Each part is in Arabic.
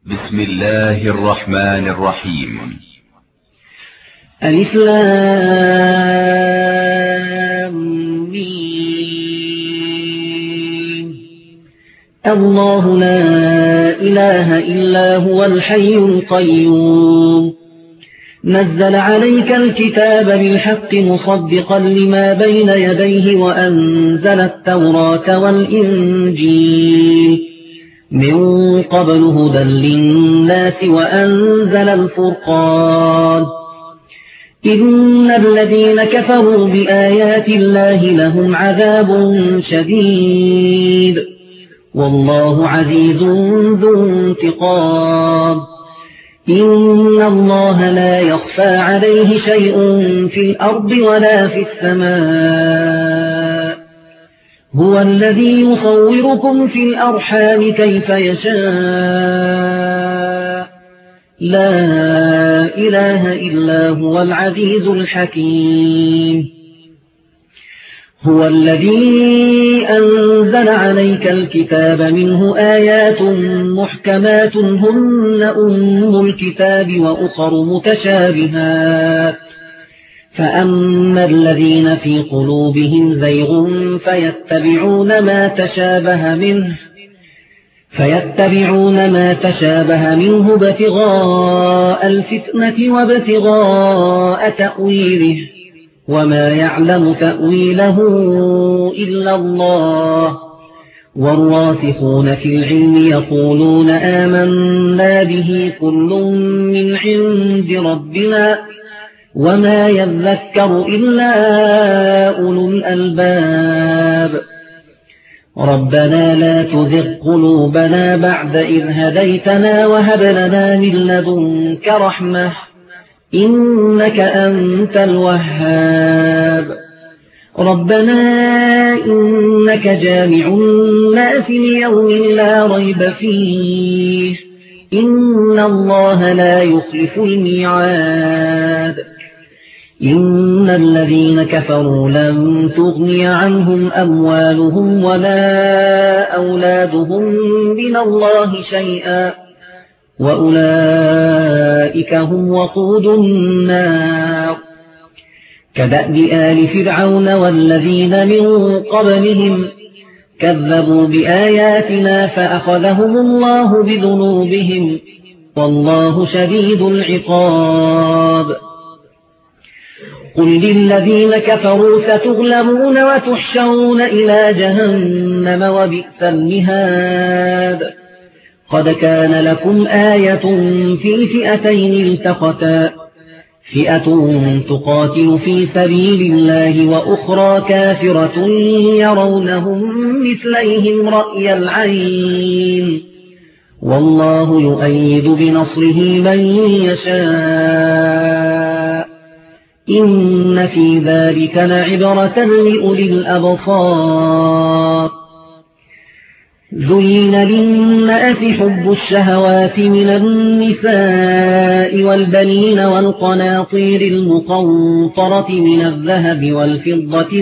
بسم الله الرحمن الرحيم. ألف لام ميم. الله لا إله إلا هو الحي القيوم نزل عليك الكتاب بالحق مصدقا لما بين يديه وأنزل التوراة والإنجيل من قبل هدى للناس وأنزل الفرقان إن الذين كفروا بآيات الله لهم عذاب شديد والله عزيز ذو انتقام إن الله لا يخفى عليه شيء في الأرض ولا في السماء هو الذي يصوركم في الأرحام كيف يشاء لا إله إلا هو العزيز الحكيم هو الذي أنزل عليك الكتاب منه آيات محكمات هن أم الكتاب وأخر متشابهات فأما الذين في قلوبهم زيغ فيتبعون ما تشابه منه ابتغاء الفتنة وابتغاء تأويله وما يعلم تأويله إلا الله والراسخون في العلم يقولون آمنا به كل من عند ربنا وما يذكر إلا أولو الألباب ربنا لا تزغ قلوبنا بعد إذ هديتنا وهب لنا من لدنك رحمة إنك أنت الوهاب ربنا إنك جامع الناس ليوم لا ريب فيه إن الله لا يخلف الميعاد إن الذين كفروا لن تغني عنهم أموالهم ولا أولادهم من الله شيئا وأولئك هم وقود النار كدأب آل فرعون والذين من قبلهم كذبوا بآياتنا فأخذهم الله بذنوبهم والله شديد العقاب قل للذين كفروا ستغلبون وتحشرون إلى جهنم وبئس المهاد قد كان لكم آية في فئتين التقتا فئة تقاتل في سبيل الله وأخرى كافرة يرونهم مثليهم رأي العين والله يؤيد بنصره من يشاء إن في ذلك لعبرة لأولي الأبصار زين للناس حب الشهوات من النساء والبنين والقناطير المقنطرة من الذهب والفضة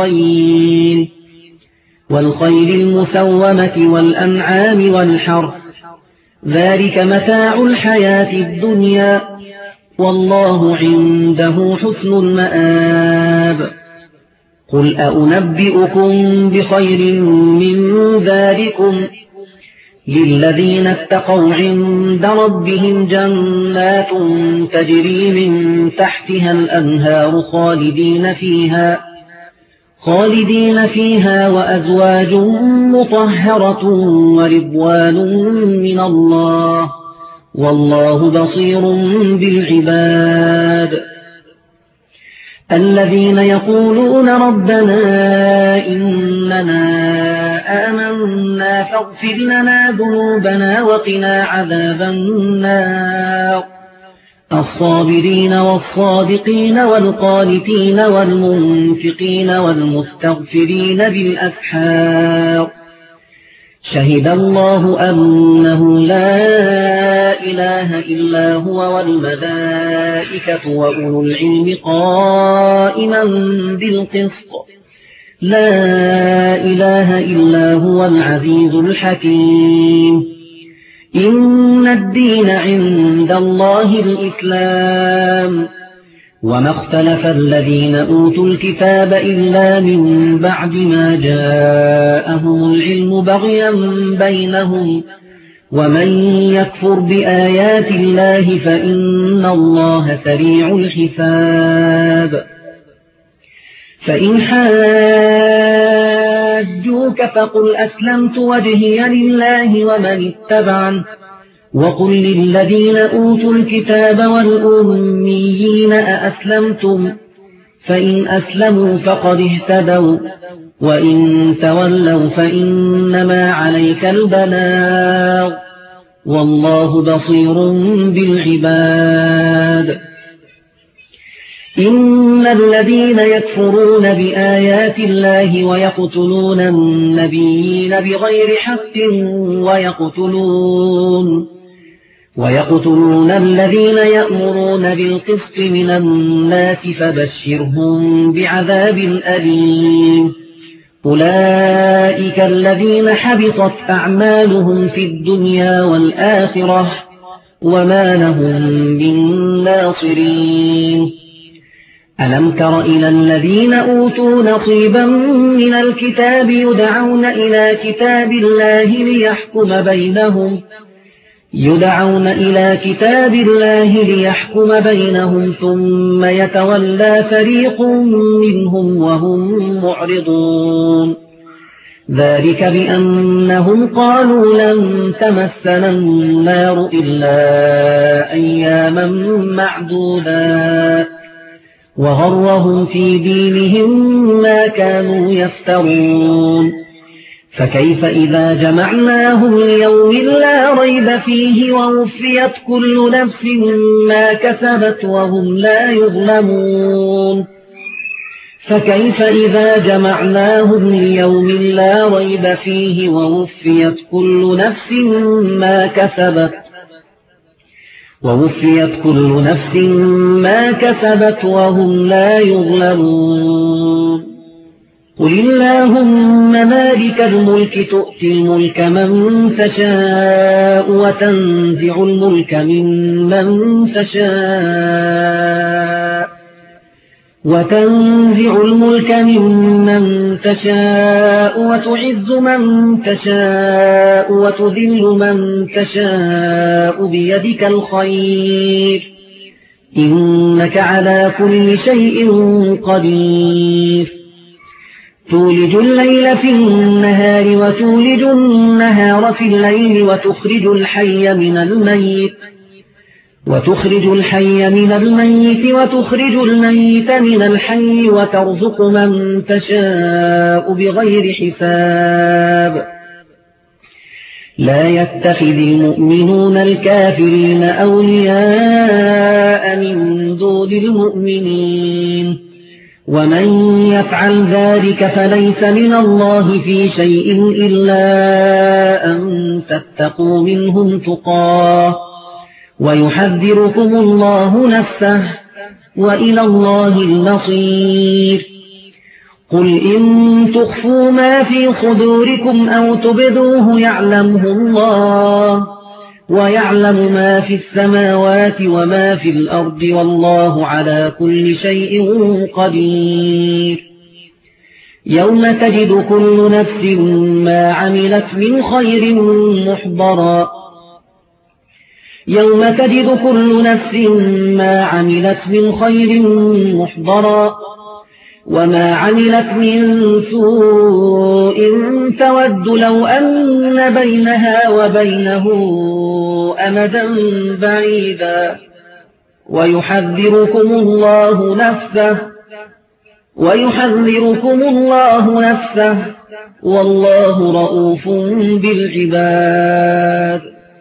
والخيل المسومة والأنعام والحرث ذلك متاع الحياة الدنيا والله عنده حسن المآب قل أنبئكم بخير من ذلكم للذين اتقوا عند ربهم جنات تجري من تحتها الأنهار خالدين فيها وأزواج مطهرة ورضوان من الله والله بصير بالعباد الذين يقولون ربنا إننا آمنا فاغفر لنا ذنوبنا وقنا عذاب النار الصابرين والصادقين والقانتين والمنفقين والمستغفرين بالأسحار شهد الله أنه لا إله إلا هو والملائكة وأولو العلم قائما بالقسط لا إله إلا هو العزيز الحكيم إن الدين عند الله الإسلام وما اختلف الذين أوتوا الكتاب إلا من بعد ما جاءهم العلم بغيا بينهم ومن يكفر بآيات الله فإن الله سريع الحساب فإن حاجوك فقل أسلمت وجهي لله ومن اتبعني وقل للذين أوتوا الكتاب والأميين أأسلمتم فإن أسلموا فقد اهتدوا وإن تولوا فإنما عليك البلاغ والله بصير بالعباد إن الذين يكفرون بآيات الله ويقتلون النبيين بغير حق ويقتلون الذين يأمرون بالقسط من الناس فبشرهم بعذاب أليم أولئك الذين حبطت أعمالهم في الدنيا والآخرة وما لهم من ناصرين ألم تر إلى الذين أوتوا نصيبا من الكتاب يدعون إلى كتاب الله ليحكم بينهم ثم يتولى فريق منهم وهم معرضون ذلك بأنهم قالوا لن تمسنا النار إلا أياما معدودات وغرهم في دينهم ما كانوا يفترون فكيف إذا جمعناهم ليوم لا ريب فيه ووفيت كل نفس ما كسبت وهم لا يظلمون فكيف إذا جمعناهم ليوم لا ريب فيه ووفيت كل نفس ما كسبت وهم لا يظلمون قل اللهم مالك الملك تؤتي الملك من تشاء وتنزع الملك ممن تشاء وتعز من تشاء وتذل من تشاء بيدك الخير إنك على كل شيء قدير تولج الليل في النهار وتولج النهار في الليل وتخرج الحي من الميت وتخرج الميت من الحي وترزق من تشاء بغير حساب لا يتخذ المؤمنون الكافرين أولياء من دون المؤمنين ومن يفعل ذلك فليس من الله في شيء إلا أن تتقوا منهم تقاه ويحذركم الله نفسه وإلى الله المصير قل إن تخفوا ما في صدوركم أو تبدوه يعلمه الله ويعلم ما في السماوات وما في الأرض والله على كل شيء قدير يوم تجد كل نفس ما عملت من خير محضرا وما عملت من سوء تود لو أن بينها وبينه أمدا بعيدا ويحذركم الله نفسه والله رؤوف بالعباد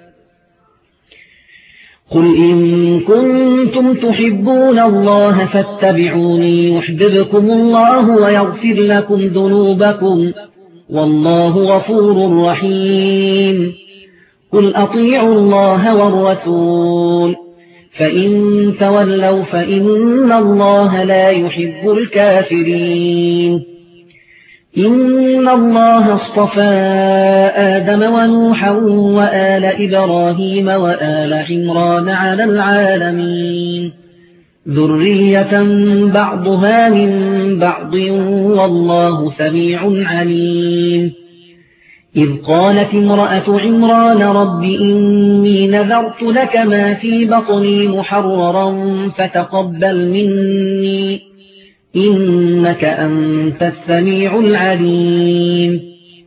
قل إن كنتم تحبون الله فاتبعوني يحببكم الله ويغفر لكم ذنوبكم والله غفور رحيم قل أطيعوا الله والرسول فإن تولوا فإن الله لا يحب الكافرين إن الله اصطفى آدم ونوحا وآل إبراهيم وآل عمران على العالمين ذرية بعضها من بعض والله سميع عليم إذ قالت امرأة عمران رب إني نذرت لك ما في بطني محررا فتقبل مني إنك أنت السميع العليم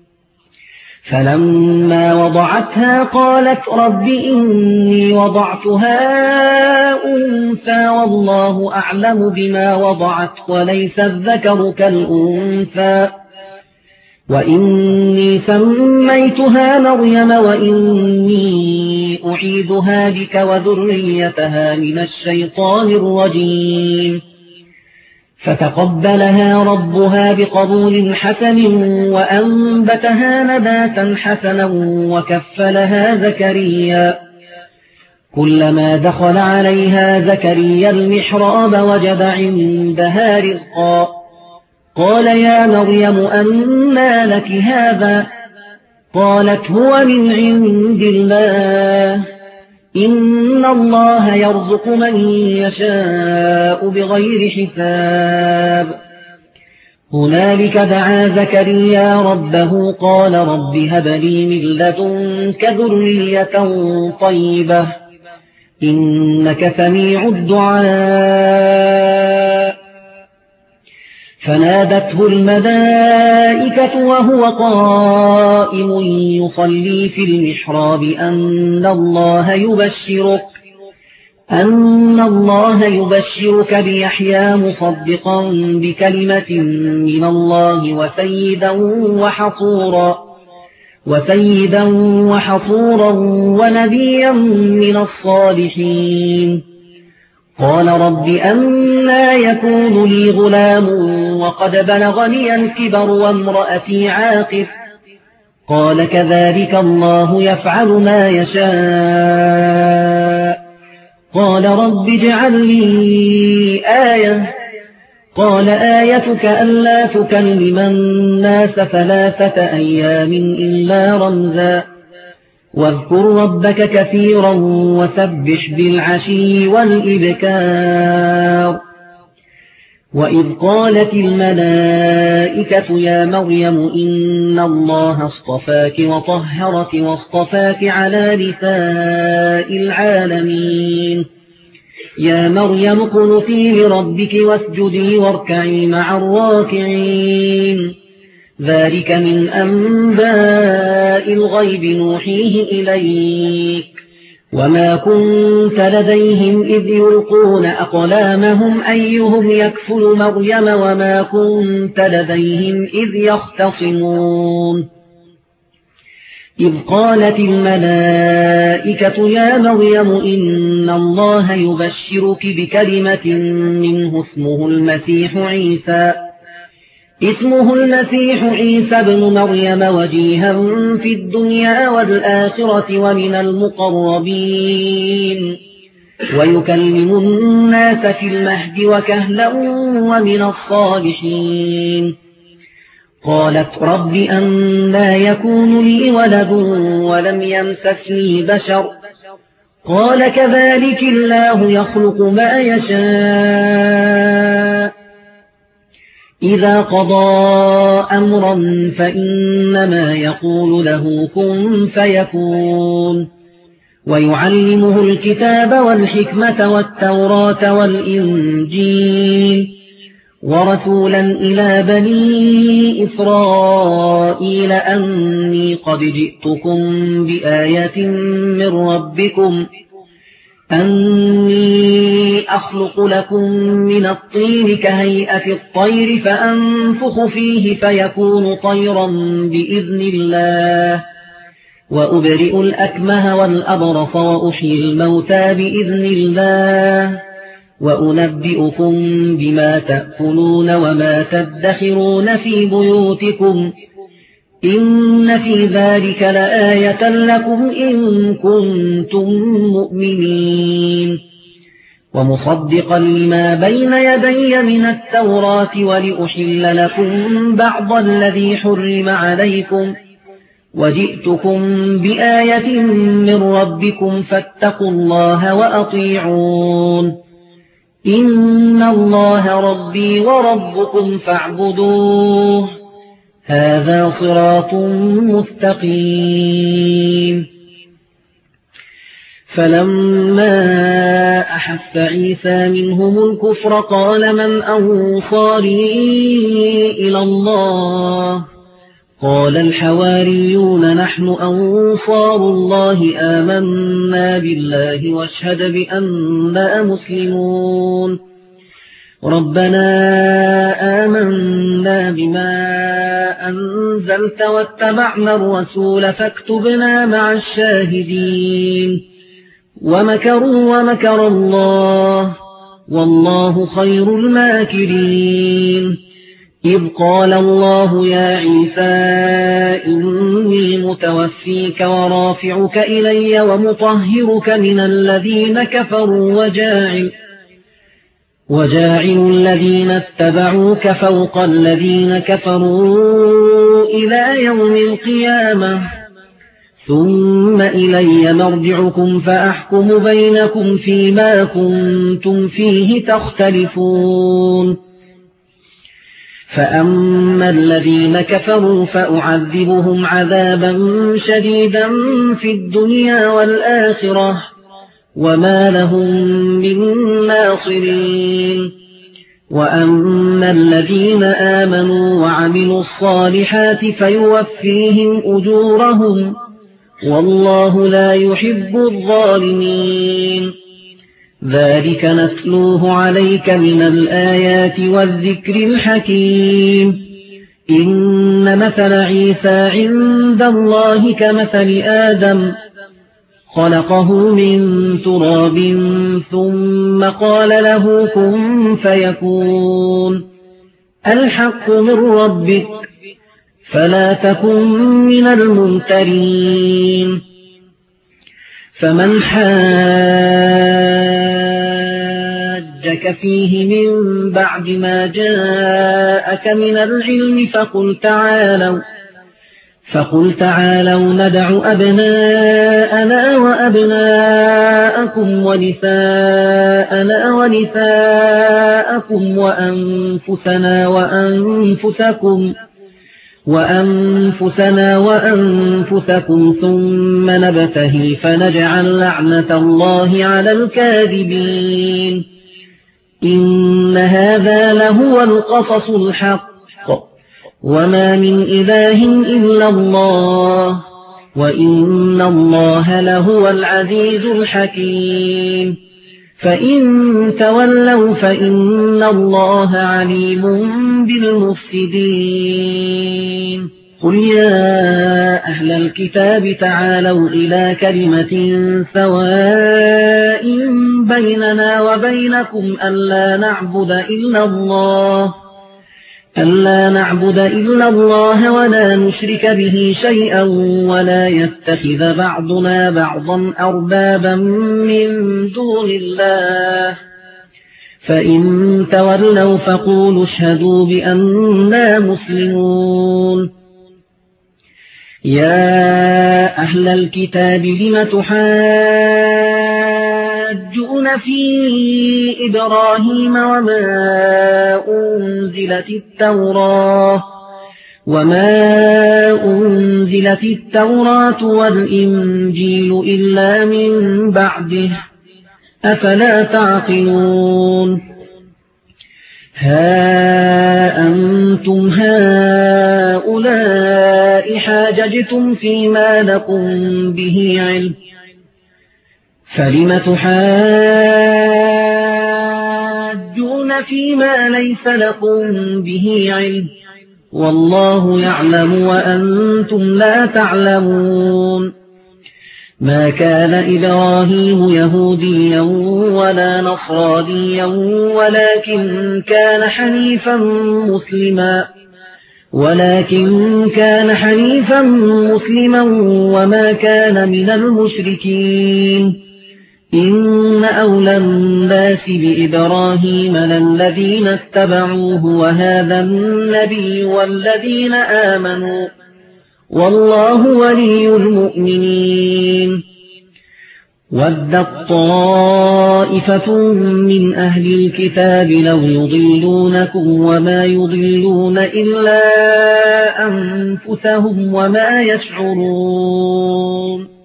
فلما وضعتها قالت رب إني وضعتها أنثى والله أعلم بما وضعت وليس الذكر كالأنثى وإني سميتها مريم وإني أعيذها بك وذريتها من الشيطان الرجيم فتقبلها ربها بقبول حسن وأنبتها نباتا حسنا وكفلها زكريا كلما دخل عليها زكريا المحراب وجد عندها رزقا قال يا مريم أنى لك هذا قالت هو من عند الله إن الله يرزق من يشاء بغير حساب هنالك دعا زكريا ربه قال رب هب لي من لدنك ذرية طيبة إنك سميع الدعاء فنادته الملائكة وهو قائم يصلي في المحراب أن الله يبشرك بيحيى مصدقا بكلمة من الله وسيدا وحصورا ونبيا من الصالحين قال رب أنى يكون لي غلام وقد بلغني الكبر وامرأتي عاقر قال كذلك الله يفعل ما يشاء قال رب اجعل لي آية قال آيتك ألا تكلم الناس 3 أيام إلا رمزا واذكر ربك كثيرا وسبح بالعشي والإبكار وإذ قالت الملائكة يا مريم إن الله اصطفاك وطهرك واصطفاك على نساء العالمين يا مريم اقنتي لربك واسجدي واركعي مع الراكعين ذلك من أنباء الغيب نوحيه إليك وما كنت لديهم إذ يلقون أقلامهم أيهم يكفل مريم وما كنت لديهم إذ يختصمون إذ قالت الملائكة يا مريم إن الله يبشرك بكلمة منه اسمه المسيح عيسى بن مريم وجيها في الدنيا والآخرة ومن المقربين ويكلم الناس في المهد وكهلا ومن الصالحين قالت رب أنى يكون لي ولد ولم يمسسني بشر قال كذلك الله يخلق ما يشاء إذا قضى أمرا فإنما يقول له كن فيكون ويعلمه الكتاب والحكمة والتوراة والإنجيل ورسولا إلى بني إسرائيل أني قد جئتكم بآية من ربكم أني أخلق لكم من الطين كهيئة الطير فأنفخ فيه فيكون طيرا بإذن الله وأبرئ الأكمه والأبرص وأحيي الموتى بإذن الله وأنبئكم بما تأكلون وما تدخرون في بيوتكم إن في ذلك لآية لكم إن كنتم مؤمنين ومصدقا لما بين يدي من التوراة ولأحل لكم بعض الذي حرم عليكم وجئتكم بآية من ربكم فاتقوا الله وأطيعون إن الله ربي وربكم فاعبدوه هذا صراط مستقيم فلما أحس عيسى منهم الكفر قال من أنصاري إلى الله قال الحواريون نحن أنصار الله آمنا بالله واشهد بأننا مسلمون ربنا آمنا بما أنزلت واتبعنا الرسول فاكتبنا مع الشاهدين ومكروا ومكر الله والله خير الماكرين إذ قال الله يا عيسى إني متوفيك ورافعك إلي ومطهرك من الذين كفروا وجاعل الذين اتبعوك فوق الذين كفروا إلى يوم القيامة ثم إلي مرجعكم فأحكم بينكم فيما كنتم فيه تختلفون فأما الذين كفروا فأعذبهم عذابا شديدا في الدنيا والآخرة وما لهم من ناصرين وأما الذين آمنوا وعملوا الصالحات فيوفيهم أجورهم والله لا يحب الظالمين ذلك نتلوه عليك من الآيات والذكر الحكيم إن مثل عيسى عند الله كمثل آدم خلقه من تراب ثم قال له كن فيكون الحق من ربك فلا تكن من الممترين فمن حاجك فيه من بعد ما جاءك من العلم فقل تعالوا ندع أبناءنا وأبناءكم ونساءنا ونساءكم وأنفسنا وأنفسكم ثم نبتهل فنجعل لعنة الله على الكاذبين إن هذا لهو القصص الحق وما من إله إلا الله وإن الله لهو العزيز الحكيم فإن تولوا فإن الله عليم بالمفسدين قل يا أهل الكتاب تعالوا إلى كلمة سواء بيننا وبينكم ألا نعبد إلا الله ولا نشرك به شيئا ولا يتخذ بعضنا بعضا أربابا من دون الله فإن تولوا فقولوا اشهدوا بأننا مسلمون يا أهل الكتاب لم تحاجون في إبراهيم وما أنزلت التوراة والإنجيل إلا من بعده أفلا تعقلون ها أنتم هؤلاء حاججتم فيما لكم به علم فلم تحاجون فيما ليس لكم به علم والله يعلم وأنتم لا تعلمون ما كان إبراهيم يهوديا ولا نصرانيا ولكن كان حنيفا مسلما وما كان من المشركين إن أولى الناس بإبراهيم للذين اتبعوه وهذا النبي والذين آمنوا والله ولي المؤمنين ودت طائفة من أهل الكتاب لو يضلونكم وما يضلون إلا أنفسهم وما يشعرون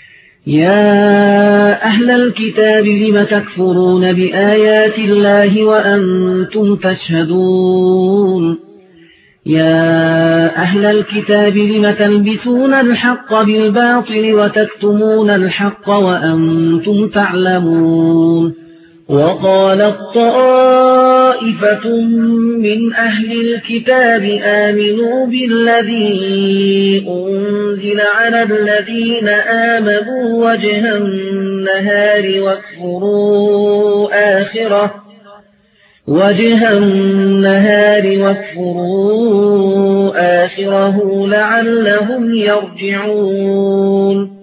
يا أهل الكتاب لم تكفرون بآيات الله وأنتم تشهدون يا أهل الكتاب لم تلبسون الحق بالباطل وتكتمون الحق وأنتم تعلمون وقالت طائفة من أهل الكتاب آمنوا بالذي أنزل على الذين آمنوا وجه النهار واكفروا آخره لعلهم يرجعون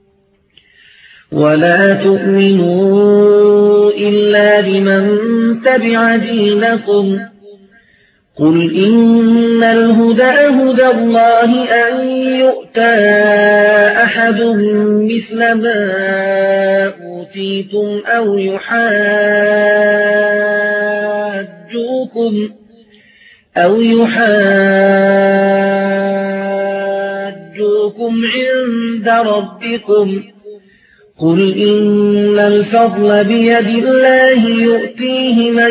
ولا تؤمنوا إلا لمن تبع دينكم قل إن الهدى هدى الله أن يؤتى أحد مثل ما أوتيتم أو يحاجوكم عند ربكم قل إن الفضل بيد الله يؤتيه من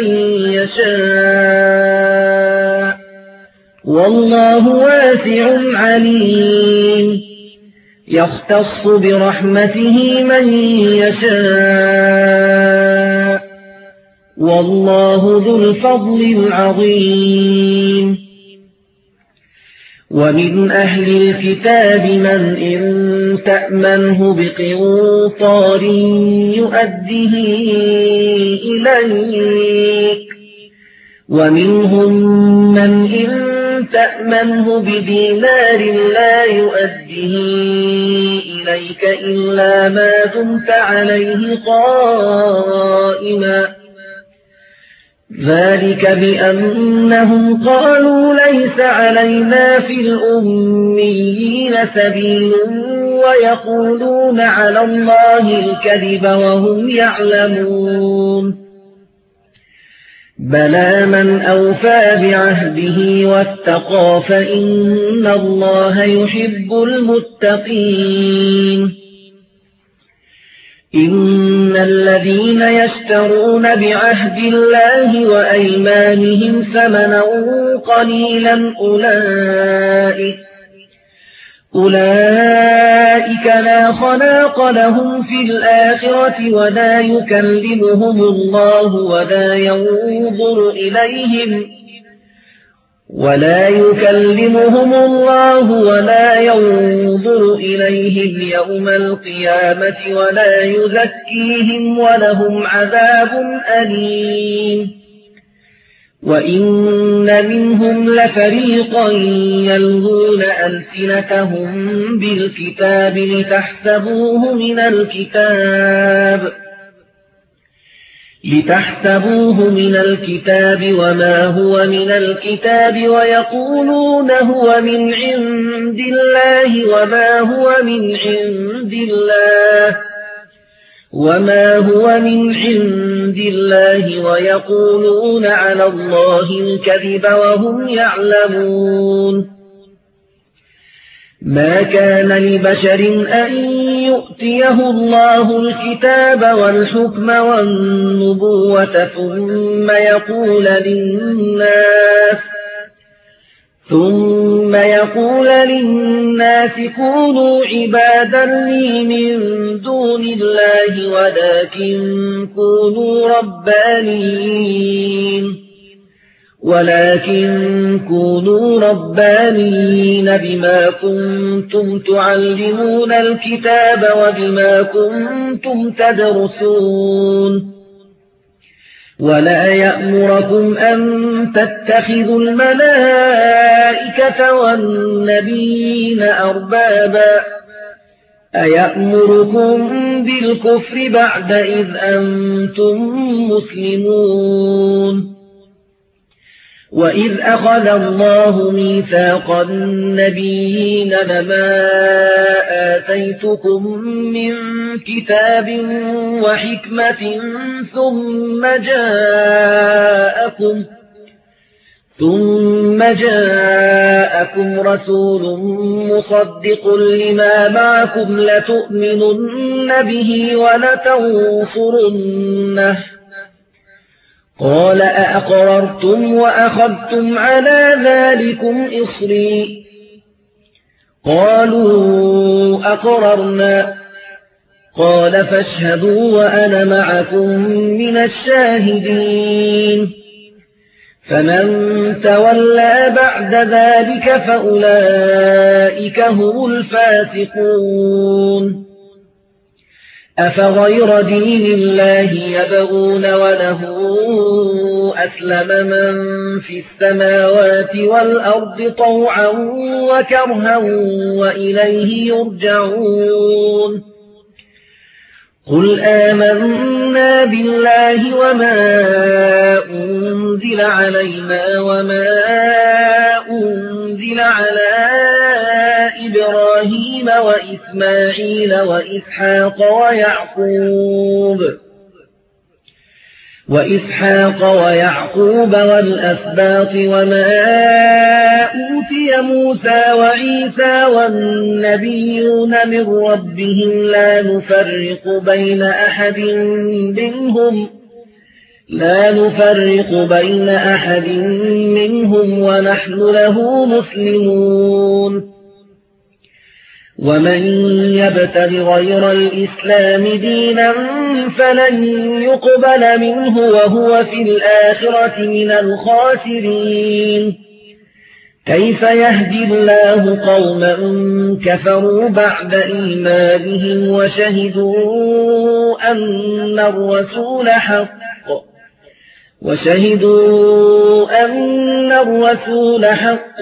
يشاء والله واسع عليم يختص برحمته من يشاء والله ذو الفضل العظيم ومن أهل الكتاب من إن تأمنه بقنطار يؤده إليك ومنهم من إن تأمنه بدينار لا يؤده إليك إلا ما دمت عليه قائما ذلك بأنهم قالوا ليس علينا في الأميين سبيل ويقولون على الله الكذب وهم يعلمون بلى من أوفى بعهده واتقى فإن الله يحب المتقين إن الذين يشترون بعهد الله وأيمانهم ثمنا قليلا أولئك لا خلاق لهم في الآخرة ولا يكلمهم الله ولا ينظر إليهم يوم القيامة ولا يزكيهم ولهم عذاب أليم وإن منهم لفريقا يلغون ألسنتهم بالكتاب لتحسبوه من الكتاب وما هو من الكتاب ويقولون هو من عند الله وما هو من عند الله ويقولون على الله الكذب وهم يعلمون ما كان لبشر أن يؤتيه الله الكتاب والحكم والنبوة ثم يقول للناس كونوا عبادا لي من دون الله ولكن كونوا ربانيين بما كنتم تعلمون الكتاب وبما كنتم تدرسون ولا يأمركم أن تتخذوا الملائكة والنبيين أيأمركم بالكفر بعد إذ أنتم مسلمون وإذ أخذ الله ميثاق النبيين لما آتيتكم من كتاب وحكمة ثم جاءكم رسول مصدق لما معكم لتؤمنن به ولتنصرنه قال أأقررتم وأخذتم على ذلكم إصري قالوا أقررنا قال فاشهدوا وأنا معكم من الشاهدين فمن تولى بعد ذلك فأولئك هم الفاسقون أفغير دين الله يبغون وله أسلم من في السماوات والأرض طوعا وكرها وإليه يرجعون قل آمنا بالله وما أنزل علينا وما أنزل على إبراهيم وإسماعيل وإسحاق ويعقوب والأسباط وما أوتي موسى وعيسى والنبيون من ربهم لا نفرق بين أحد منهم ونحن له مسلمون ومن يبتغ غير الإسلام دينا فلن يقبل منه وهو في الآخرة من الخاسرين كيف يهدي الله قوما كفروا بعد إيمانهم وشهدوا أن الرسول حق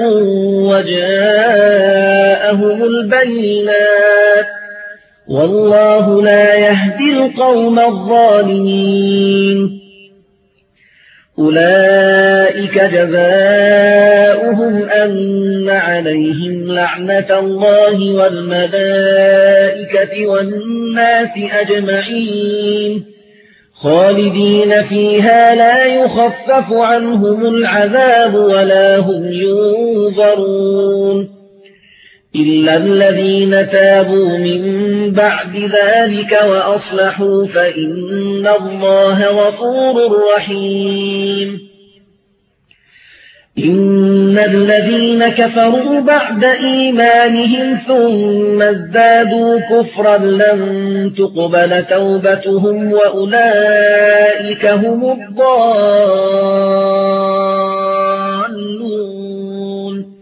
وجاءهم البينات والله لا يهدي القوم الظالمين أولئك جزاؤهم أن عليهم لعنة الله والملائكة والناس أجمعين خالدين فيها لا يخفف عنهم العذاب ولا هم ينظرون إلا الذين تابوا من بعد ذلك وأصلحوا فإن الله غفور رحيم إن الذين كفروا بعد إيمانهم ثم ازدادوا كفرا لن تقبل توبتهم وأولئك هم الضالون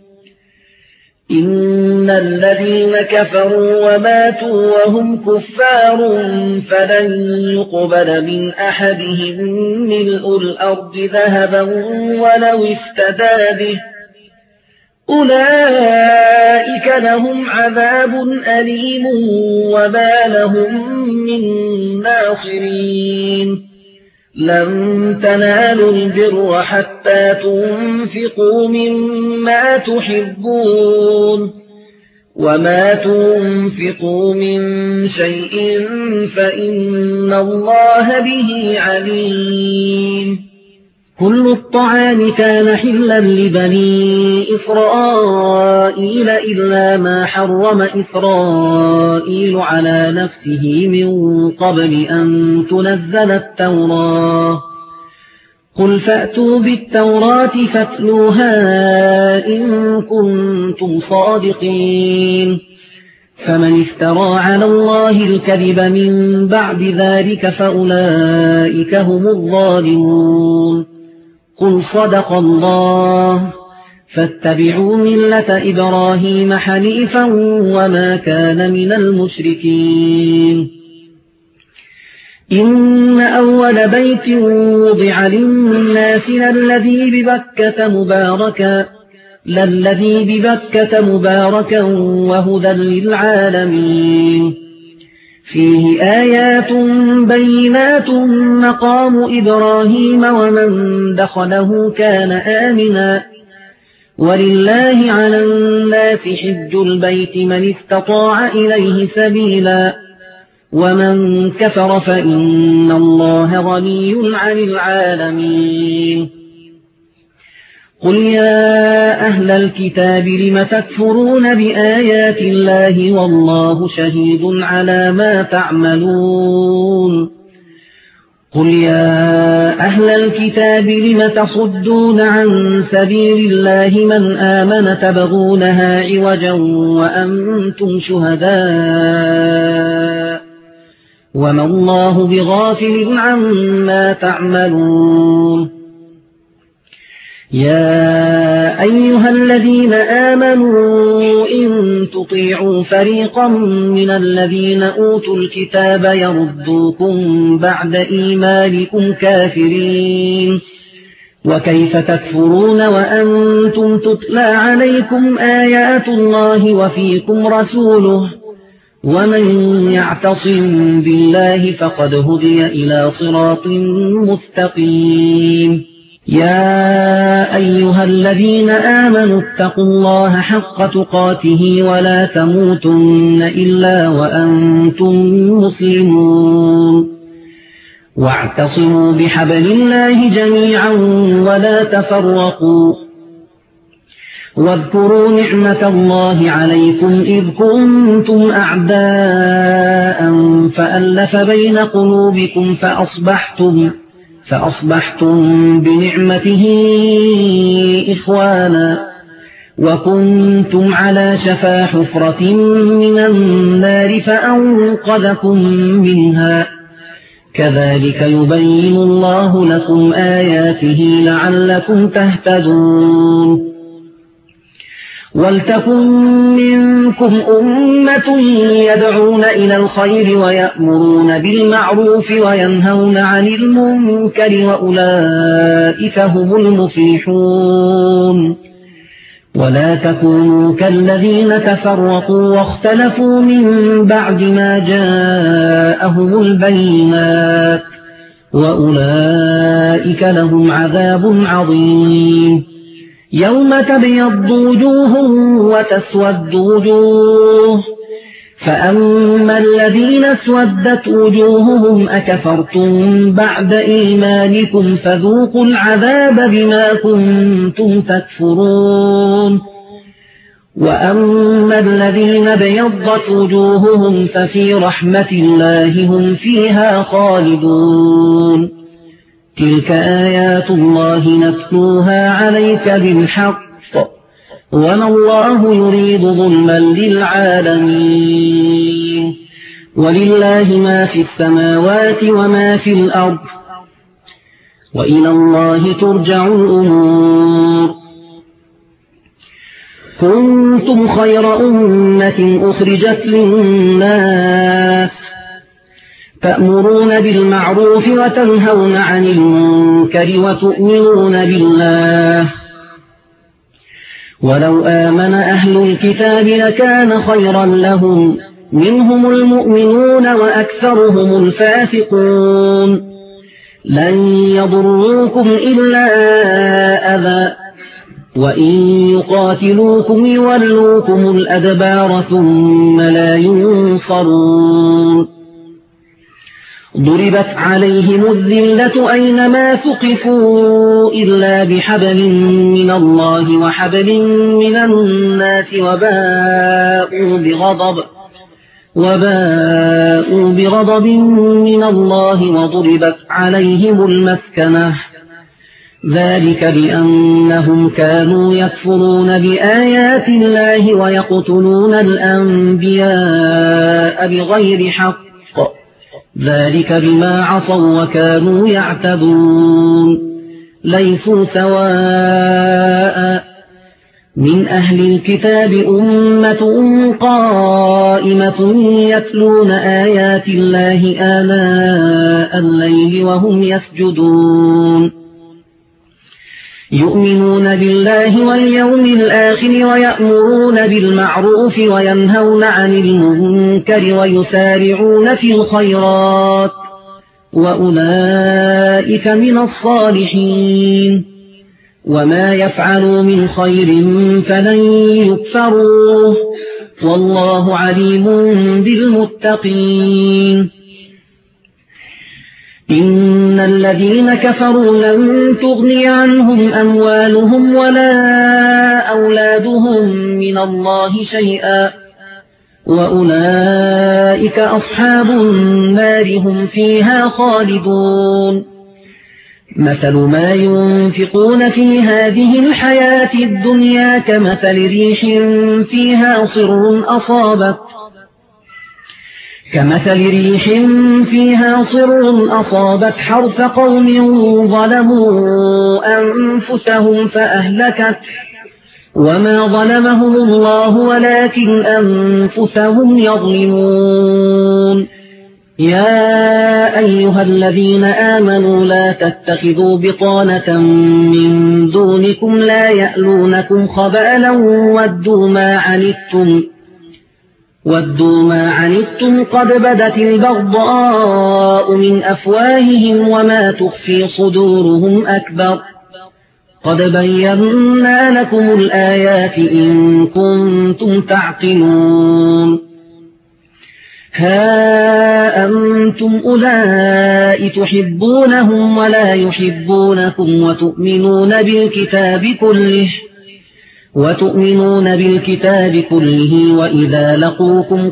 إن الذين كفروا وماتوا وهم كفار فلن يقبل من أحدهم ملء الأرض ذهبا ولو افتدى به أولئك لهم عذاب أليم وما لهم من ناصرين لن تنالوا البر حتى تنفقوا مما تحبون وما تنفقوا من شيء فإن الله به عليم كل الطعام كان حلا لبني إسرائيل إلا ما حرم إسرائيل على نفسه من قبل أن تنزل التوراة قل فأتوا بالتوراة فاتلوها إن كنتم صادقين فمن افترى على الله الكذب من بعد ذلك فأولئك هم الظالمون قل صدق الله فاتبعوا ملة إبراهيم حنيفا وما كان من المشركين إن أول بيت وضع للناس الذي ببكة مباركا للذي ببكة مباركا وهدى للعالمين فيه آيات بينات مقام إبراهيم ومن دخله كان آمنا ولله على الناس حج البيت من استطاع إليه سبيلا ومن كفر فإن الله غني عن العالمين قل يا أهل الكتاب لم تكفرون بآيات الله والله شهيد على ما تعملون قل يا أهل الكتاب لم تصدون عن سبيل الله من آمن تبغونها عوجا وأنتم شهداء وما الله بغافل عما تعملون يا أيها الذين آمنوا إن تطيعوا فريقا من الذين أوتوا الكتاب يردوكم بعد إيمانكم كافرين وكيف تكفرون وأنتم تتلى عليكم آيات الله وفيكم رسوله ومن يعتصم بالله فقد هدي إلى صراط مستقيم يا أيها الذين آمنوا اتقوا الله حق تقاته ولا تموتن إلا وأنتم مسلمون واعتصموا بحبل الله جميعا ولا تفرقوا واذكروا نعمة الله عليكم إذ كنتم أعداء فألف بين قلوبكم فأصبحتم بنعمته إخوانا وكنتم على شفا حفرة من النار فأنقذكم منها كذلك يبين الله لكم آياته لعلكم تهتدون ولتكن منكم أمة يدعون إلى الخير ويأمرون بالمعروف وينهون عن المنكر وأولئك هم المفلحون ولا تكونوا كالذين تفرقوا واختلفوا من بعد ما جاءهم البينات وأولئك لهم عذاب عظيم يوم تبيض وجوه وتسود وجوه فأما الذين اسودت وجوههم أكفرتم بعد إيمانكم فذوقوا العذاب بما كنتم تكفرون وأما الذين بيضت وجوههم ففي رحمة الله هم فيها خالدون تلك آيات الله نتلوها عليك بالحق وما الله يريد ظلما للعالمين ولله ما في السماوات وما في الأرض وإلى الله ترجع الأمور كنتم خير أمة أخرجت للناس تأمرون بالمعروف وتنهون عن المنكر وتؤمنون بالله ولو آمن أهل الكتاب لكان خيرا لهم منهم المؤمنون وأكثرهم الفاسقون لن يضروكم إلا أذى وإن يقاتلوكم يولوكم الأدبار ثم لا ينصرون ضربت عليهم الذلة أينما ثقفوا إلا بحبل من الله وحبل من الناس وباءوا بغضب من الله وضربت عليهم المسكنة ذلك بأنهم كانوا يكفرون بآيات الله ويقتلون الأنبياء بغير حق ذلك بما عصوا وكانوا يعتدون ليسوا سواء من أهل الكتاب أمة قائمة يتلون آيات الله آناء الليل وهم يسجدون يؤمنون بالله واليوم الآخر ويأمرون بالمعروف وينهون عن المنكر ويسارعون في الخيرات وأولئك من الصالحين وما يفعلوا من خير فلن يكفروه والله عليم بالمتقين إن الذين كفروا لن تغني عنهم أموالهم ولا أولادهم من الله شيئا وأولئك أصحاب النار هم فيها خالدون مثل ما ينفقون في هذه الحياة الدنيا كمثل ريح فيها صر أصابت حرث قوم ظلموا أنفسهم فأهلكت وما ظلمهم الله ولكن أنفسهم يظلمون يا أيها الذين آمنوا لا تتخذوا بطانة من دونكم لا يألونكم خبالا ودوا ما عنتم قد بدت البغضاء من أفواههم وما تخفي صدورهم أكبر قد بينا لكم الآيات إن كنتم تعقلون ها أنتم أولئك تحبونهم ولا يحبونكم وتؤمنون بالكتاب كله وإذا لقوكم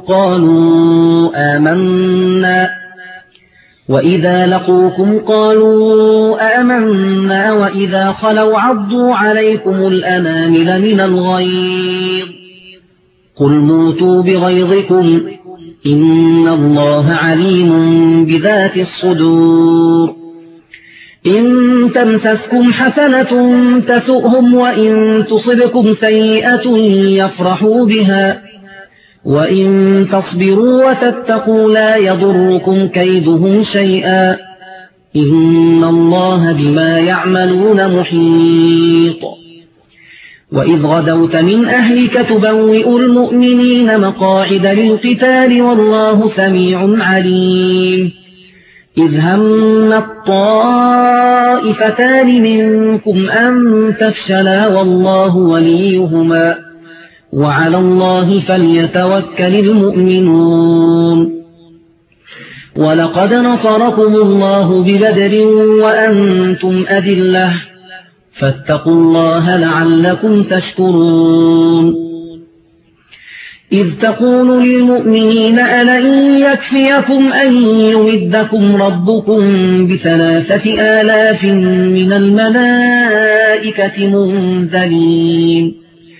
قالوا آمنا وإذا خلوا عضوا عليكم الأنامل من الغيظ قل موتوا بغيظكم إن الله عليم بذات الصدور إن تمسسكم حسنة تسؤهم وإن تصبكم سيئة يفرحوا بها وإن تصبروا وتتقوا لا يضركم كيدهم شيئا إن الله بما يعملون محيط وإذ غدوت من أهلك تبوئ المؤمنين مقاعد للقتال والله سميع عليم إذ هم الطائفتان منكم أن تفشلا والله وليهما وعلى الله فليتوكل المؤمنون ولقد نصركم الله ببدر وأنتم أذلة فاتقوا الله لعلكم تشكرون إذ تقول للمؤمنين ألن يكفيكم أن يمدكم ربكم ب3,000 من الملائكة منزلين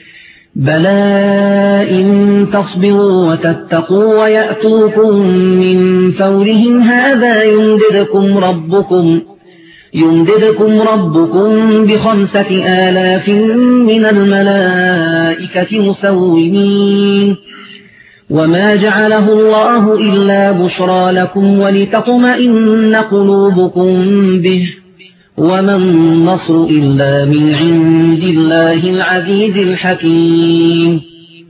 بلى إن تصبروا وتتقوا ويأتوكم من فورهم هذا يمددكم ربكم ب5,000 من الملائكة مسومين وما جعله الله إلا بشرى لكم ولتطمئن قلوبكم به وما النصر إلا من عند الله العزيز الحكيم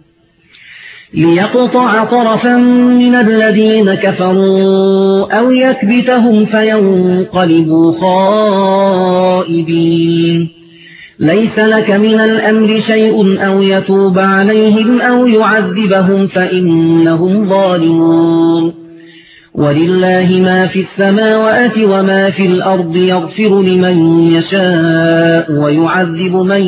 ليقطع طرفا من الذين كفروا أو يكبتهم فينقلبوا خائبين ليس لك من الأمر شيء أو يتوب عليهم أو يعذبهم فإنهم ظالمون ولله ما في السماوات وما في الأرض يغفر لمن يشاء ويعذب من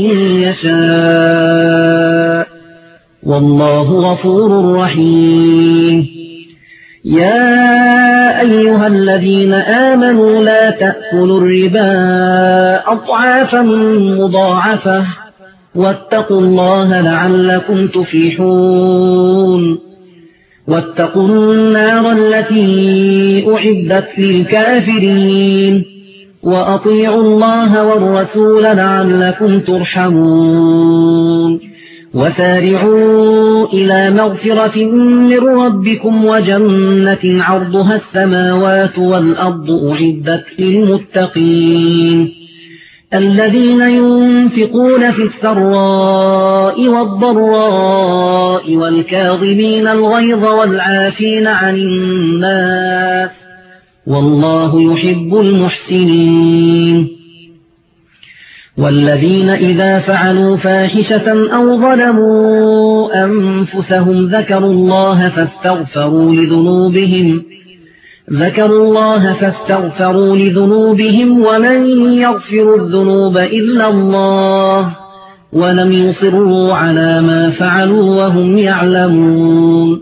يشاء والله غفور رحيم يا أيها الذين آمنوا لا تأكلوا الربا أضعافا مضاعفة واتقوا الله لعلكم تفلحون واتقوا النار التي أعدت للكافرين وأطيعوا الله والرسول لعلكم ترحمون وسارعوا إلى مغفرة من ربكم وجنة عرضها السماوات والأرض أعدت للمتقين الذين ينفقون في السراء والضراء والكاظمين الغيظ والعافين عن الناس والله يحب المحسنين والذين إذا فعلوا فاحشة أو ظلموا أنفسهم ذكروا الله فاستغفروا لذنوبهم ومن يغفر الذنوب إلا الله ولم يصروا على ما فعلوا وهم يعلمون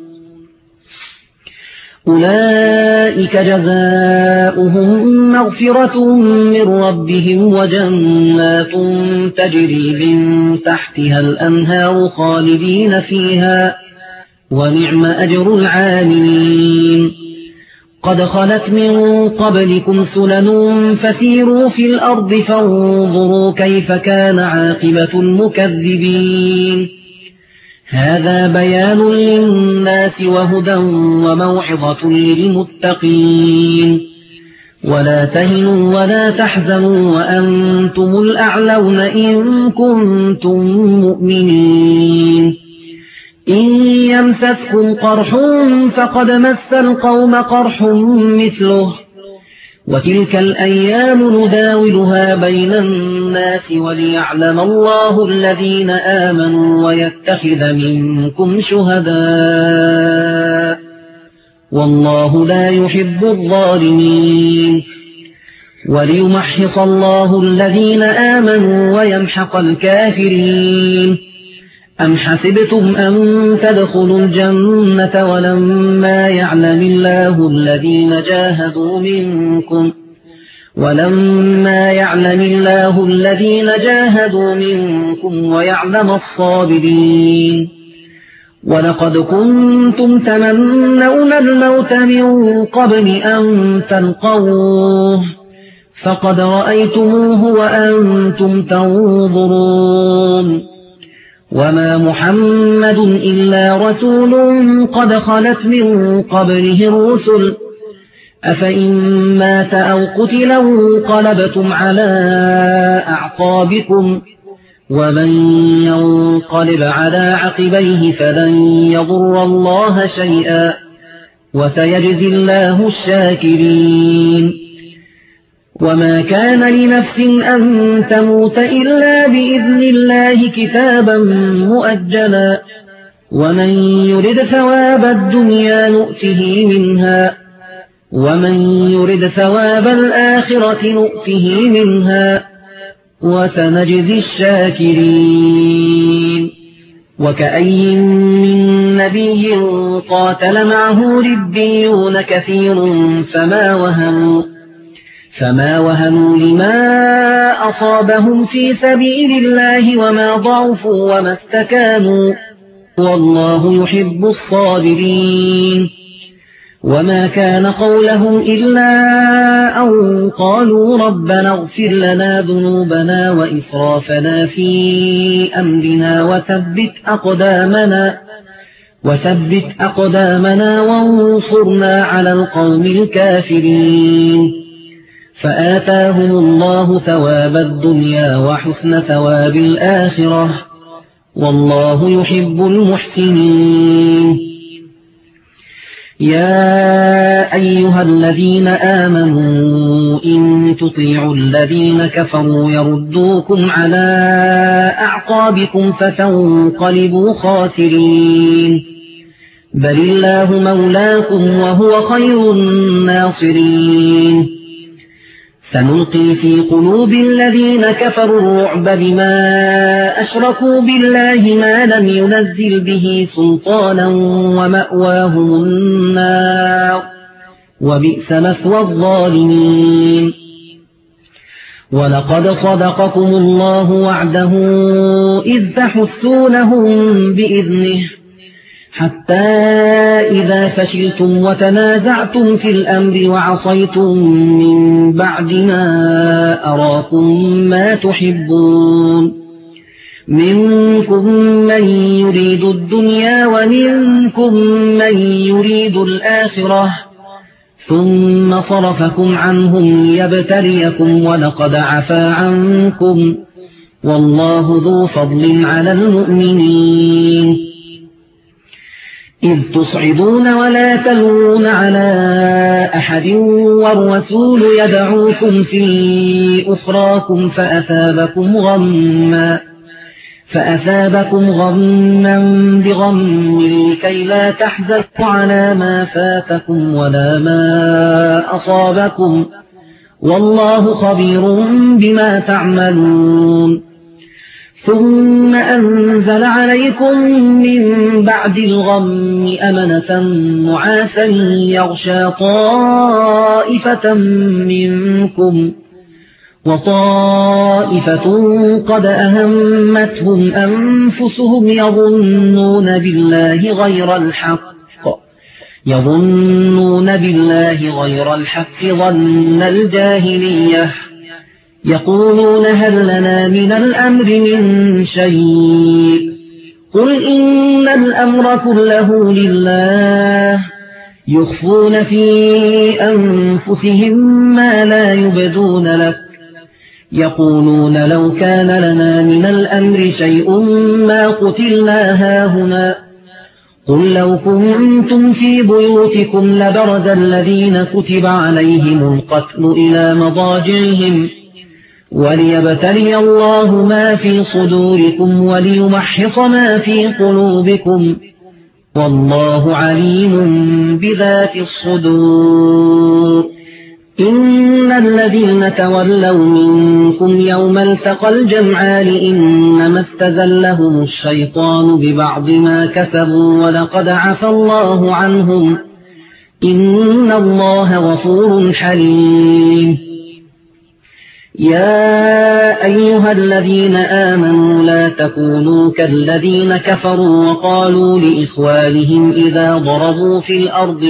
أولئك جزاؤهم مغفرة من ربهم وجنات تجري من تحتها الأنهار خالدين فيها ونعم أجر العاملين قد خلت من قبلكم سنن فسيروا في الأرض فانظروا كيف كان عاقبة المكذبين هذا بيان للناس وهدى وموعظة للمتقين ولا تهنوا ولا تحزنوا وأنتم الأعلون إن كنتم مؤمنين إن يمسسكم قرح فقد مس القوم قرح مثله وتلك الأيام نداولها بين الناس وليعلم الله الذين آمنوا ويتخذ منكم شهداء والله لا يحب الظالمين وليمحص الله الذين آمنوا ويمحق الكافرين أم حسبتم أن تدخلوا الجنة ولما يعلم الله الذين جاهدوا منكم ويعلم الصابرين ولقد كنتم تمنون الموت من قبل أن تلقوه فقد رأيتموه وأنتم تنظرون وما محمد إلا رسول قد خلت من قبله الرسل أفإن مات أو قتل انقلبتم على أعقابكم ومن ينقلب على عقبيه فلن يضر الله شيئا وسيجزي الله الشاكرين وما كان لنفس أن تموت إلا بإذن الله كتابا مؤجلا ومن يرد ثواب الدنيا نؤته منها ومن يرد ثواب الآخرة نؤته منها وسنجزي الشاكرين وكأي من نبي قاتل معه ربيون كثير فما وهنوا لما أصابهم في سبيل الله وما ضعفوا وما استكانوا والله يحب الصابرين وما كان قولهم إلا أن قالوا ربنا اغفر لنا ذنوبنا وإسرافنا في أمرنا وثبت أقدامنا وانصرنا على القوم الكافرين فآتاهم الله ثواب الدنيا وحسن ثواب الآخرة والله يحب المحسنين يا أيها الذين آمنوا إن تطيعوا الذين كفروا يردوكم على أعقابكم فتنقلبوا خاسرين بل الله مولاكم وهو خير الناصرين سنلقي في قلوب الذين كفروا الرعب بما أشركوا بالله ما لم ينزل به سلطانا ومأواهم النار وبئس مثوى الظالمين ولقد صدقكم الله وعده إذ تحسونهم بإذنه حتى إذا فشلتم وتنازعتم في الأمر وعصيتم من بعد ما أراكم ما تحبون منكم من يريد الدنيا ومنكم من يريد الآخرة ثم صرفكم عنهم ليبتليكم ولقد عفا عنكم والله ذو فضل على المؤمنين إذ تصعدون ولا تلوون على أحد والرسول يدعوكم في أخراكم فأثابكم غما بغم لكي لا تحزنوا على ما فاتكم ولا ما أصابكم والله خبير بما تعملون ثم أنزل عليكم من بعد الغم أمنة نعاسا يغشى طائفة منكم وطائفة قد أهمتهم أنفسهم يظنون بالله غير الحق ظن الجاهلية يقولون هل لنا من الأمر من شيء قل إن الأمر كله لله يخفون في أنفسهم ما لا يبدون لك يقولون لو كان لنا من الأمر شيء ما قتلنا هاهنا قل لو كنتم في بيوتكم لبرز الذين كتب عليهم القتل إلى مضاجعهم وليبتلي الله ما في صدوركم وليمحص ما في قلوبكم والله عليم بذات الصدور إن الذين تولوا منكم يوم التقى الجمعان إنما استزلهم الشيطان ببعض ما كسبوا ولقد عفى الله عنهم إن الله غفور حليم يا أيها الذين آمنوا لا تكونوا كالذين كفروا وقالوا لإخوانهم إذا ضربوا في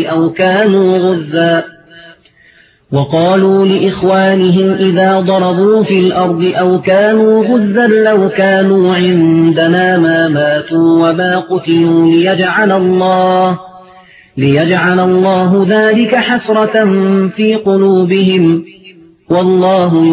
الأرض أو كانوا غزا لو كانوا عندنا ما ماتوا وما قتلوا ليجعل الله ذلك حسرة في قلوبهم والله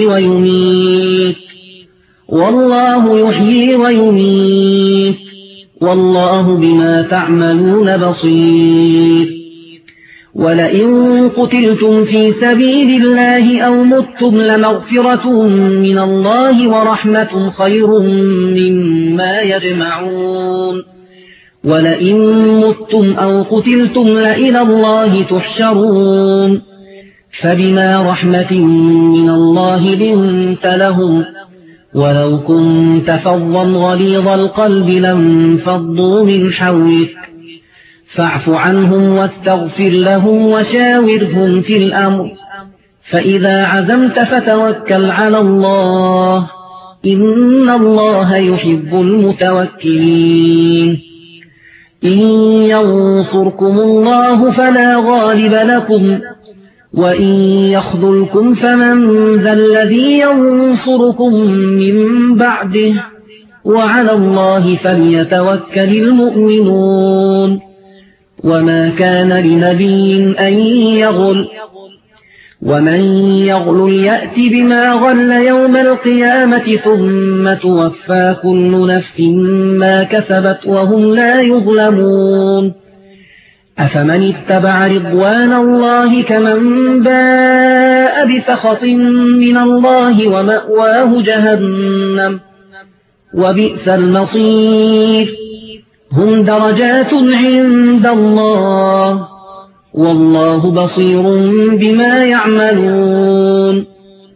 يحيي ويميت والله بما تعملون بصير ولئن قتلتم في سبيل الله أو متم لمغفرة من الله ورحمة خير مما يجمعون ولئن متم أو قتلتم لإلى الله تحشرون فبما رحمة من الله لنت لهم ولو كنت فظا غليظ القلب لانفضوا من حولك فاعف عنهم واستغفر لهم وشاورهم في الأمر فإذا عزمت فتوكل على الله إن الله يحب المتوكلين إن ينصركم الله فلا غالب لكم وإن يخذلكم فمن ذا الذي ينصركم من بعده وعلى الله فليتوكل المؤمنون وما كان لنبي أن يغل ومن يغل يأت بما غل يوم القيامة ثم توفى كل نفس ما كسبت وهم لا يظلمون أفمن اتبع رضوان الله كمن باء بسخط من الله ومأواه جهنم وبئس المصير هم درجات عند الله والله بصير بما يعملون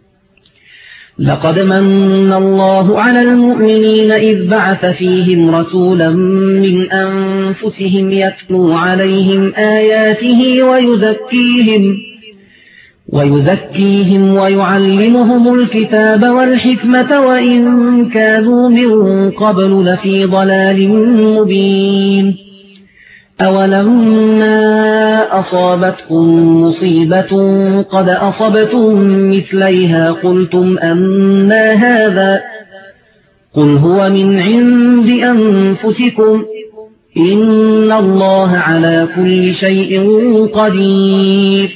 لقد من الله على المؤمنين إذ بعث فيهم رسولا من أنفسهم يتلو عليهم آياته ويزكيهم ويعلمهم الكتاب والحكمة وإن كانوا من قبل لفي ضلال مبين أولما أصابتكم مصيبة قد أصبتم مثليها قلتم أنى هذا قل هو من عند أنفسكم إن الله على كل شيء قدير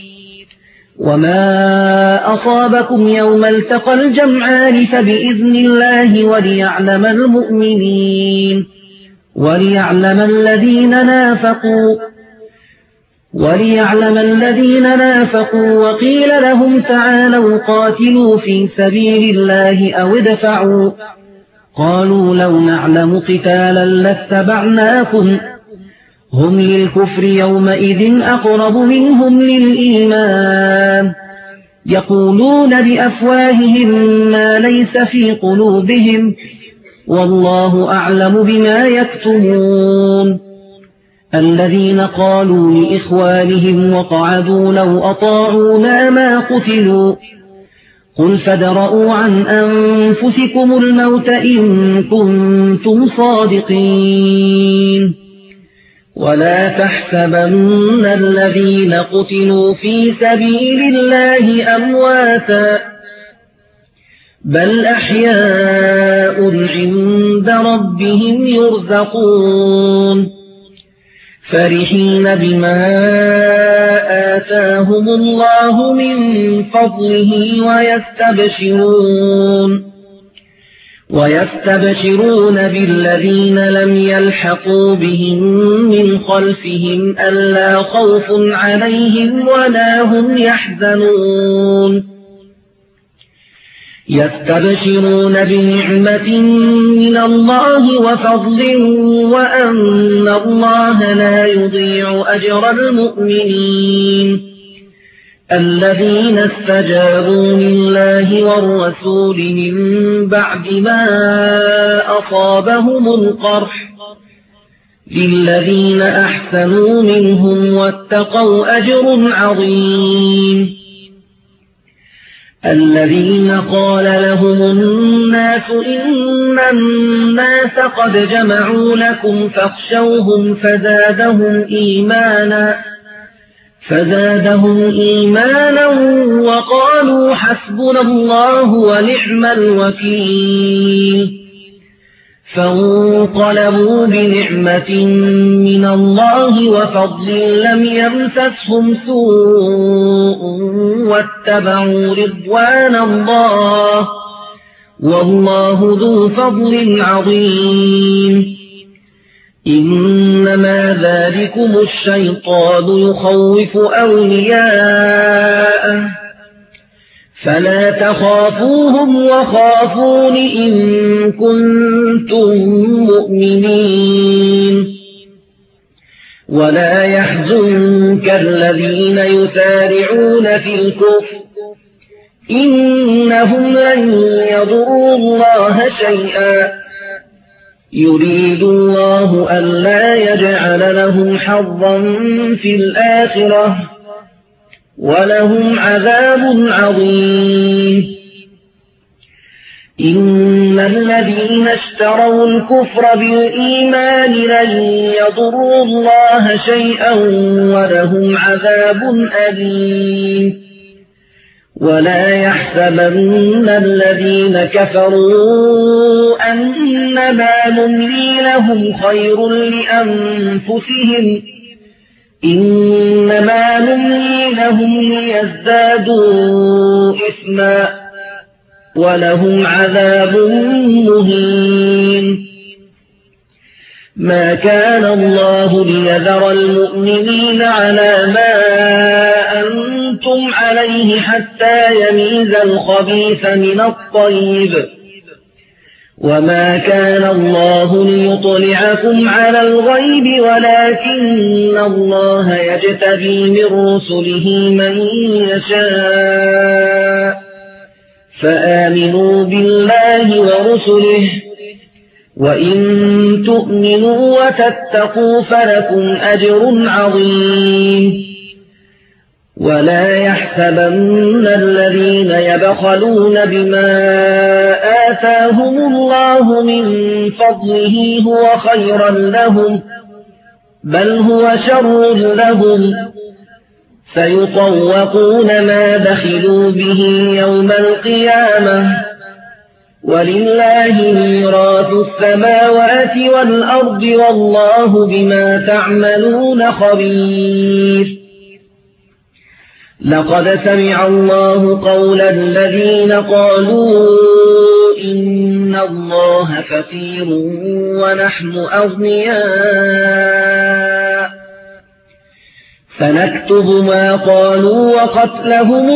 وما أصابكم يوم التقى الجمعان فبإذن الله وليعلم الذين نافقوا وقيل لهم تعالوا قاتلوا في سبيل الله أو ادفعوا قالوا لو نعلم قتالا لاتبعناكم هم للكفر يومئذ أقرب منهم للإيمان يقولون بأفواههم ما ليس في قلوبهم والله أعلم بما يكتمون الذين قالوا لإخوانهم وقعدوا لو أطاعونا ما قتلوا قل فادرءوا عن أنفسكم الموت إن كنتم صادقين ولا تحسبن الذين قتلوا في سبيل الله أمواتا بل أحياء عند ربهم يرزقون فرحين بما آتاهم الله من فضله ويستبشرون بالذين لم يلحقوا بهم من خلفهم ألا خوف عليهم ولا هم يحزنون يستبشرون بنعمة من الله وفضل وأن الله لا يضيع أجر المؤمنين الذين استجابوا لله والرسول من بعد ما أصابهم القرح للذين أحسنوا منهم واتقوا أجر عظيم الذين قال لهم الناس إن الناس قد جمعوا لكم فاخشوهم فزادهم إيمانا وقالوا حسبنا الله ونعم الوكيل فانقلبوا بنعمة من الله وفضل لم يمسسهم سوء واتبعوا رضوان الله والله ذو فضل عظيم إنما ذلكم الشيطان يخوف أولياءه فلا تخافوهم وخافون إن كنتم مؤمنين ولا يحزنك الذين يسارعون في الكفر إنهم لن يضروا الله شيئا يريد الله ألا يجعل لهم حظا في الآخرة ولهم عذاب عظيم إن الذين اشتروا الكفر بالإيمان لن يضروا الله شيئا ولهم عذاب أليم ولا يحسبن الذين كفروا أنما نملي لهم خير لأنفسهم إنما نملي لهم ليزدادوا إثما ولهم عذاب مهين ما كان الله ليذر المؤمنين على ما أنتم عليه حتى يميز الخبيث من الطيب وما كان الله ليطلعكم على الغيب ولكن الله يجتبي من رسله من يشاء فآمنوا بالله ورسله وإن تؤمنوا وتتقوا فلكم أجر عظيم ولا يحسبن الذين يبخلون بما آتاهم الله من فضله هو خيرا لهم بل هو شر لهم سيطوقون ما بخلوا به يوم القيامة ولله ميراث السماوات والأرض والله بما تعملون خبير لقد سمع الله قول الذين قالوا إن الله فقير ونحن أغنياء فنكتب ما قالوا وقتلهم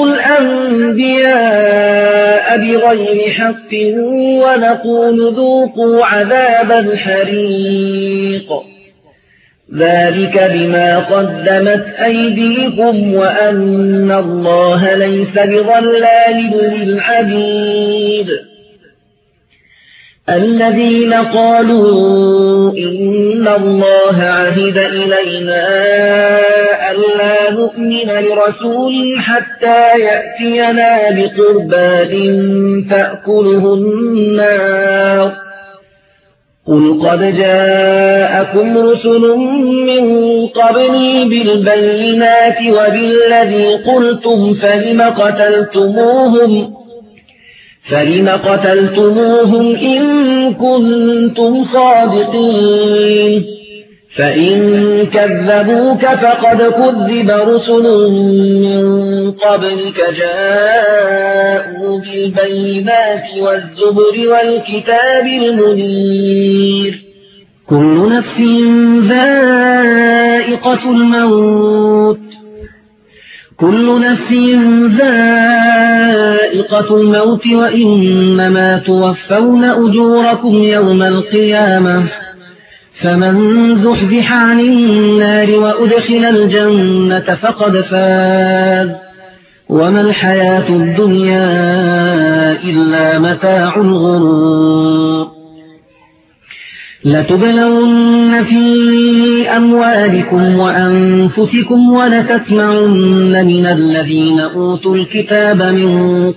الأنبياء بغير حق ونقول ذوقوا عذاب الحريق ذلك بما قدمت أيديكم وأن الله ليس بظلام للعبيد الذين قالوا إن الله عهد إلينا ألا نؤمن لرسول حتى يأتينا بقربان تأكله النار قل قد جاءكم رسل من قبلي بالبينات وبالذي قلتم فلم قتلتموهم إن كنتم صادقين فإن كذبوك فقد كذب رسل من قبلك جاءوا بالبينات والزبر والكتاب المنير كل نفس ذائقة الموت وإنما توفون أجوركم يوم القيامة فمن زحزح عن النار وأدخل الجنة فقد فاز وما الحياة الدنيا إلا متاع الغرور لتبلون في أموالكم وأنفسكم ولتسمعن من الذين أوتوا الكتاب من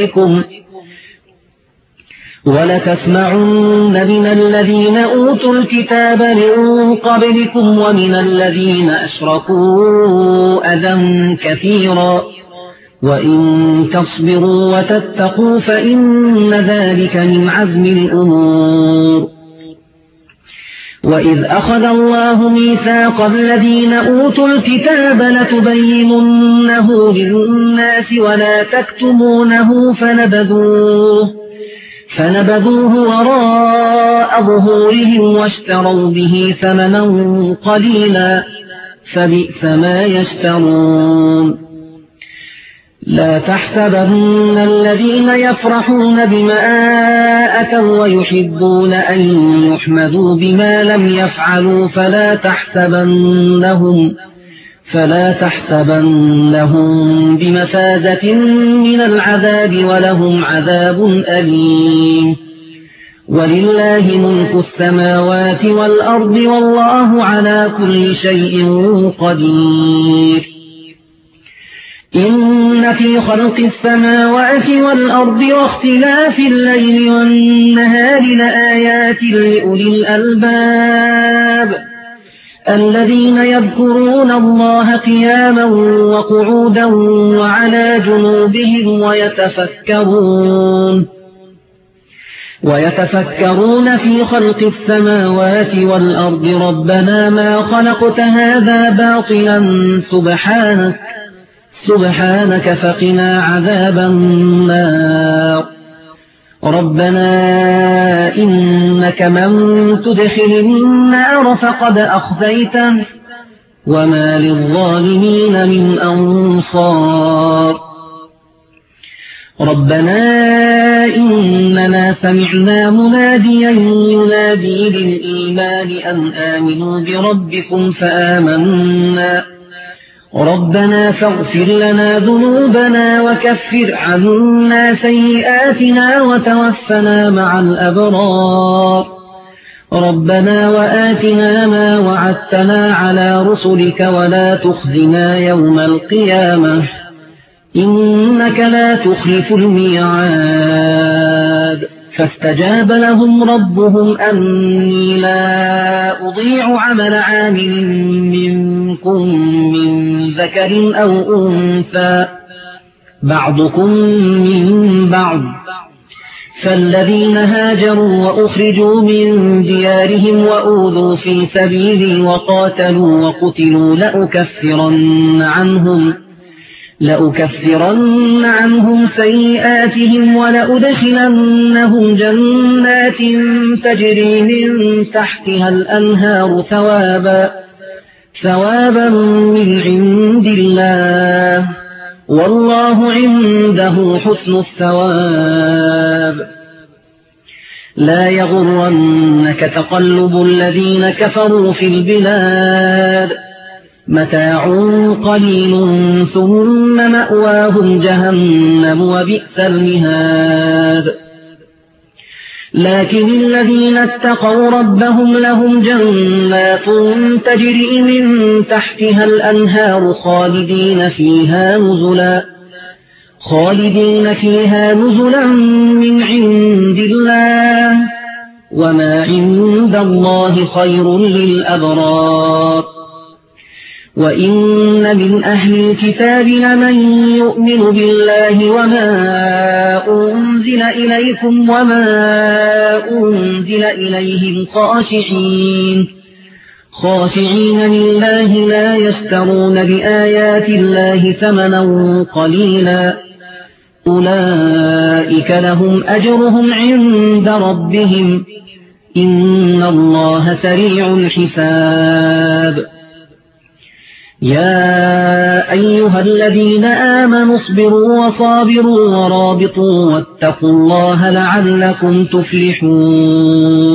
قبلكم ومن الذين أشركوا أذى كثيرا وإن تصبروا وتتقوا فإن ذلك من عزم الأمور وإذ أخذ الله ميثاق الذين أوتوا الكتاب لتبيننه للناس ولا تكتمونه فنبذوه وراء ظهورهم واشتروا به ثمنا قليلا فبئس ما يشترون لا تحسبن الذين يفرحون بما أتوا ويحبون أن يحمدوا بما لم يفعلوا فلا تحسبنهم بمفازة من العذاب ولهم عذاب أليم ولله ملك السماوات والأرض والله على كل شيء قدير إن في خلق السماوات والأرض واختلاف الليل والنهار لآيات لأولي الألباب الذين يذكرون الله قياما وقعودا وعلى جنوبهم ويتفكرون في خلق السماوات والأرض ربنا ما خلقت هذا باطلا سبحانك فقنا عذاب النار ربنا إنك من تدخل النار فقد أخزيته وما للظالمين من أنصار ربنا إننا سمعنا مناديا ينادي للإيمان أن آمنوا بربكم فآمنا ربنا فاغفر لنا ذنوبنا وكفر عنا سيئاتنا وتوفنا مع الأبرار ربنا وآتنا ما وعدتنا على رسلك ولا تخزنا يوم القيامة إنك لا تخلف الميعاد فاستجاب لهم ربهم أني لا أضيع عمل عامل منكم من ذكر أو أنثى بعضكم من بعض فالذين هاجروا وأخرجوا من ديارهم وأوذوا في سبيلي وقاتلوا وقتلوا لأكفرن عنهم سيئاتهم ولأدخلنهم جنات تجري من تحتها الأنهار ثوابا من عند الله والله عنده حسن الثواب. لا يغرنك تقلب الذين كفروا في البلاد متاع قليل ثم مأواهم جهنم وبئس المهاد. لكن الذين اتقوا ربهم لهم جنات تجري من تحتها الأنهار خالدين فيها نزلا من عند الله وما عند الله خير للأبرار. وإن من أهل الكتاب لمن يؤمن بالله وما أنزل إليكم وما أنزل إليهم خاشعين لله لا يشترون بآيات الله ثمنا قليلا أولئك لهم أجرهم عند ربهم إن الله سريع الحساب. يا أيها الذين آمنوا اصبروا وصابروا ورابطوا واتقوا الله لعلكم تفلحون.